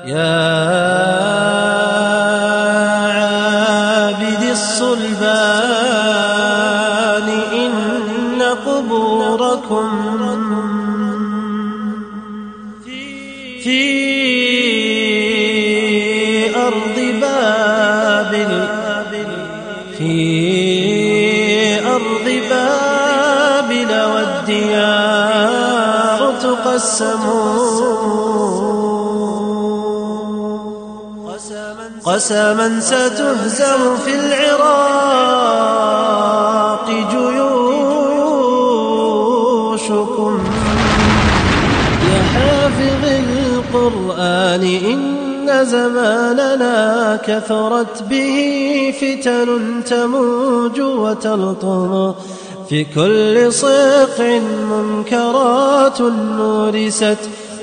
يا عابد الصلبان إن قبوركم في أرض بابل والديار تقسم قسما ستهزم في العراق جيوشكم. يا حافظ القرآن إن زماننا كثرت به فتن تموج وتلطم، في كل صقع منكرات مورست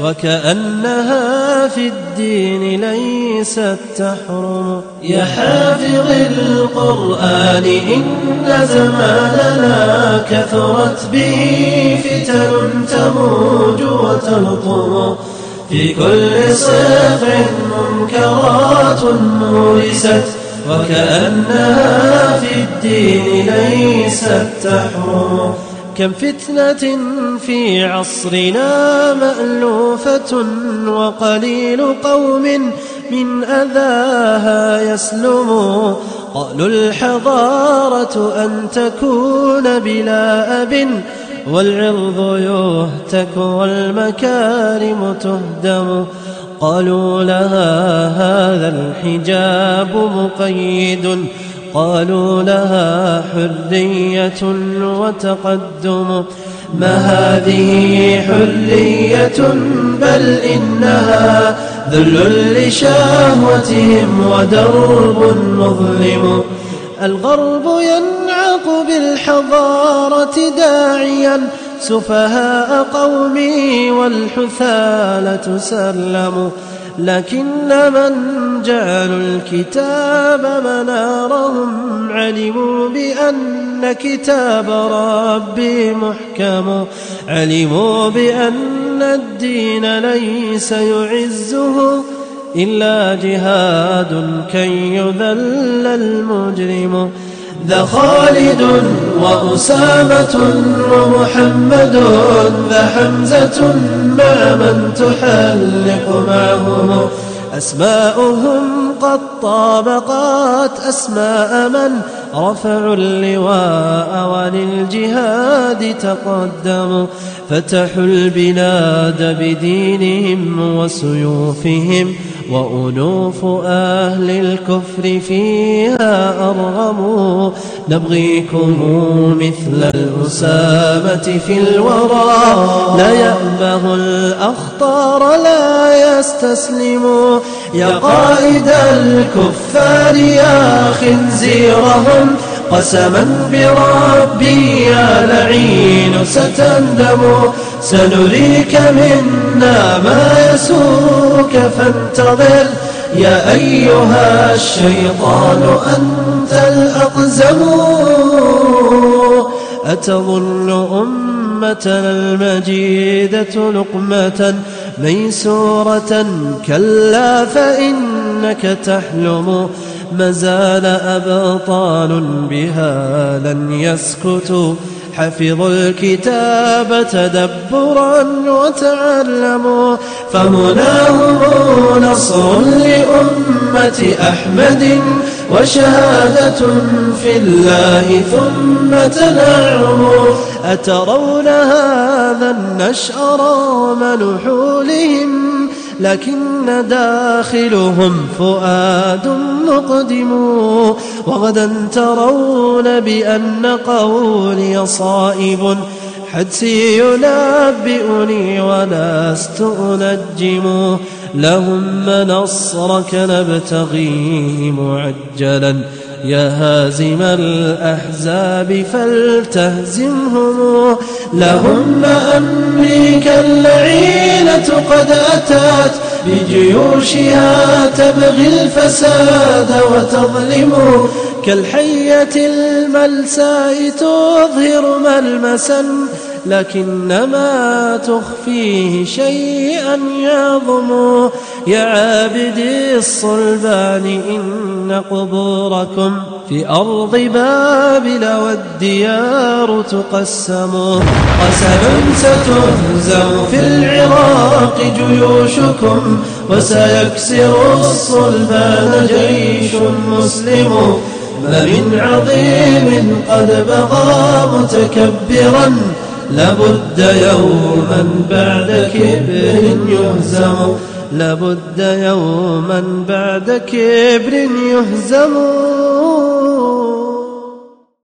وكأنها في الدين ليست تحرم. يا حافظ القرآن إن زماننا كثرت به فتن تموج وتلطم، في كل صقع منكرات مورست وكأنها في الدين ليست تحرم. كم فتنة في عصرنا مألوفة وقليل قوم من أذاها يسلم. قالوا الحضارة أن تكون بلا أب والعرض يهتك والمكارم تهدم. قالوا لها هذا الحجاب مقيد، قالوا لها حرية وتقدم. ما هذه حرية بل إنها ذل لشهوتهم ودرب مظلم. الغرب ينعق بالحضارة داعيا سفهاء قومي والحثالة سلموا، لكن من جعلوا الكتاب منارهم علموا بأن كتاب ربي محكم. علموا بأن الدين ليس يعزه إلا جهاد كي يذل المجرم. ذا خالد وأسامة ومحمد ذا حمزة مع من تحلق معهم. أسماؤهم قد طابقت أسماء من رفعوا اللواء وللجهاد تقدموا. فتحوا البلاد بدينهم وسيوفهم وأنوف أهل الكفر فيها أرغموا. نبغيكم مثل الأسامة في الورى، لا يأبه الأخطار لا يستسلموا. يا قائد الكفار يا خنزيرهم قسما بربي يا لعين ستندم. سنريك منا ما يسوك فانتظر يا أيها الشيطان أنت الأقزم. أتظن أمتنا المجيدة لقمة ميسورة؟ كلا فإنك تحلم. ما زال أبطال بها لن يسكتوا، حفظوا الكتاب تدبرا وتعلموا. فمناهم نصر لأمة أحمد وشهادة في الله ثم تنعم. أترون هذا النشأ رغم نحولهم لكن داخلهم فؤاد مقدم. وغدا ترون بأن قولي صائب حدسي ينبئني ولست أنجم. لهم نصرك نبتغيه معجلا يا هازم الأحزاب فلتهزمهم. لهم أمريكا اللعينة قد أتت بجيوشها تبغي الفساد وتظلم. كالحية الملساء تظهر ملمسا لكنما تخفيه شيئا يعظم. يا عابدي الصلبان إن قبوركم في أرض بابل والديار تقسم. قسم ستهزم في العراق جيوشكم وسيكسر الصلبان جيش مسلم. ما من عظيم قد بغى متكبرا لابد يوما بعد كبر يهزم. لابد يوما بعد كبر يهزم.